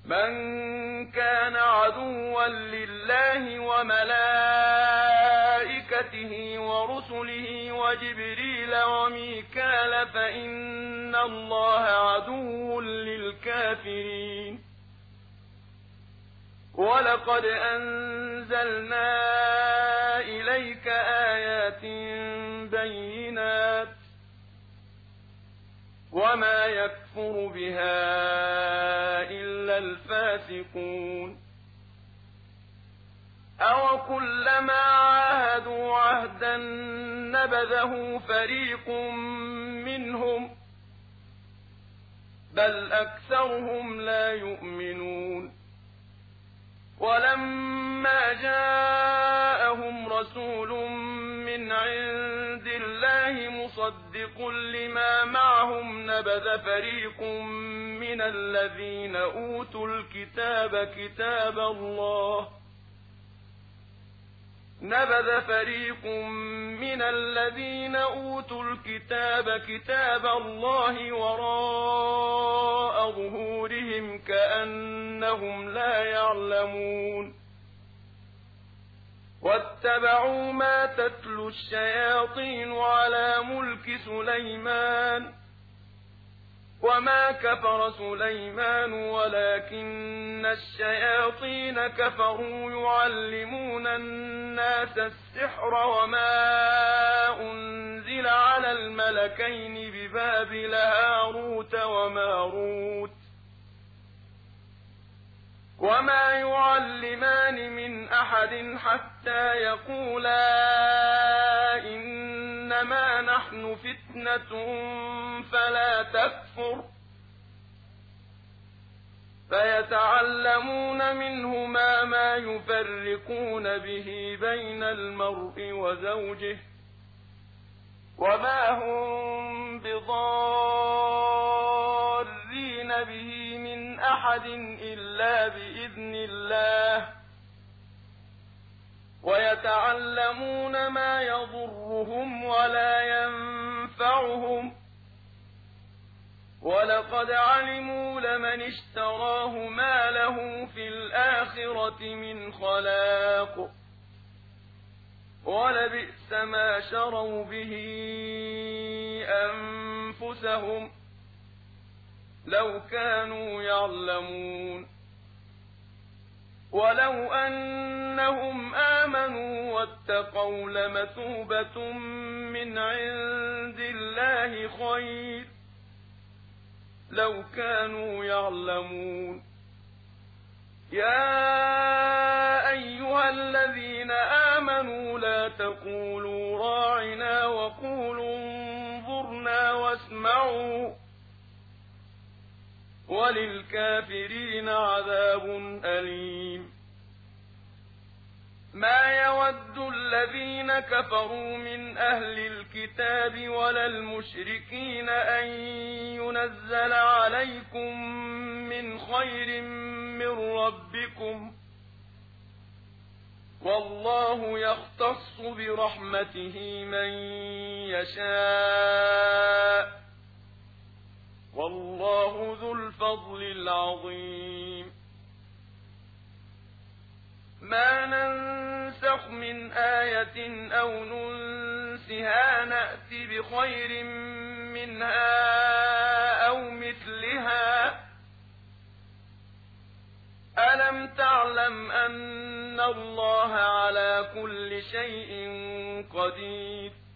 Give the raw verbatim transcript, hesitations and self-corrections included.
من كان عدوا لله وملائكته ورسله وجبريل وميكال فإن الله عدو للكافرين. ولقد أنزلنا إليك آيات بينات وما يكفر بها إلا الفاسقون. أوكلما عاهدوا عهدا نبذه فريق منهم بل أكثرهم لا يؤمنون. ولما جاءهم رسول من عند الله مصدق لما معهم نبذ فريق من الذين أوتوا الكتاب كتاب الله نبذ فريق من الذين أوتوا الكتاب كتاب الله وراء ظهورهم كأنهم لا يعلمون. واتبعوا ما تتلو الشياطين على ملك سليمان وما كفر سليمان ولكن الشياطين كفروا يعلمون الناس السحر وما أنزل على الملكين ببابل هاروت وماروت وما يعلمان من أحد حتى يقولا إنما نحن فتنة فلا تكفر فيتعلمون منهما ما يفرقون به بين المرء وزوجه وما هم بضارين به من أحد إلا بإذن الله ويتعلمون ما يضرهم ولا ينفعهم ولقد علموا لمن اشتراه ما له في الآخرة من خلاق ولبئس ما شروا به أنفسهم لو كانوا يعلمون. ولو أنهم آمنوا واتقوا لمثوبة من عند الله خير لو كانوا يعلمون. يا أيها الذين آمنوا لا تقولوا راعنا وقولوا انظرنا واسمعوا وللكافرين عذاب أليم. ما يود الذين كفروا من أهل الكتاب ولا المشركين أن ينزل عليكم من خير من ربكم والله يختص برحمته من يشاء والله ذو الفضل العظيم. ما ننسخ من آية أو ننسها نأت بخير منها أو مثلها ألم تعلم أن الله على كل شيء قدير.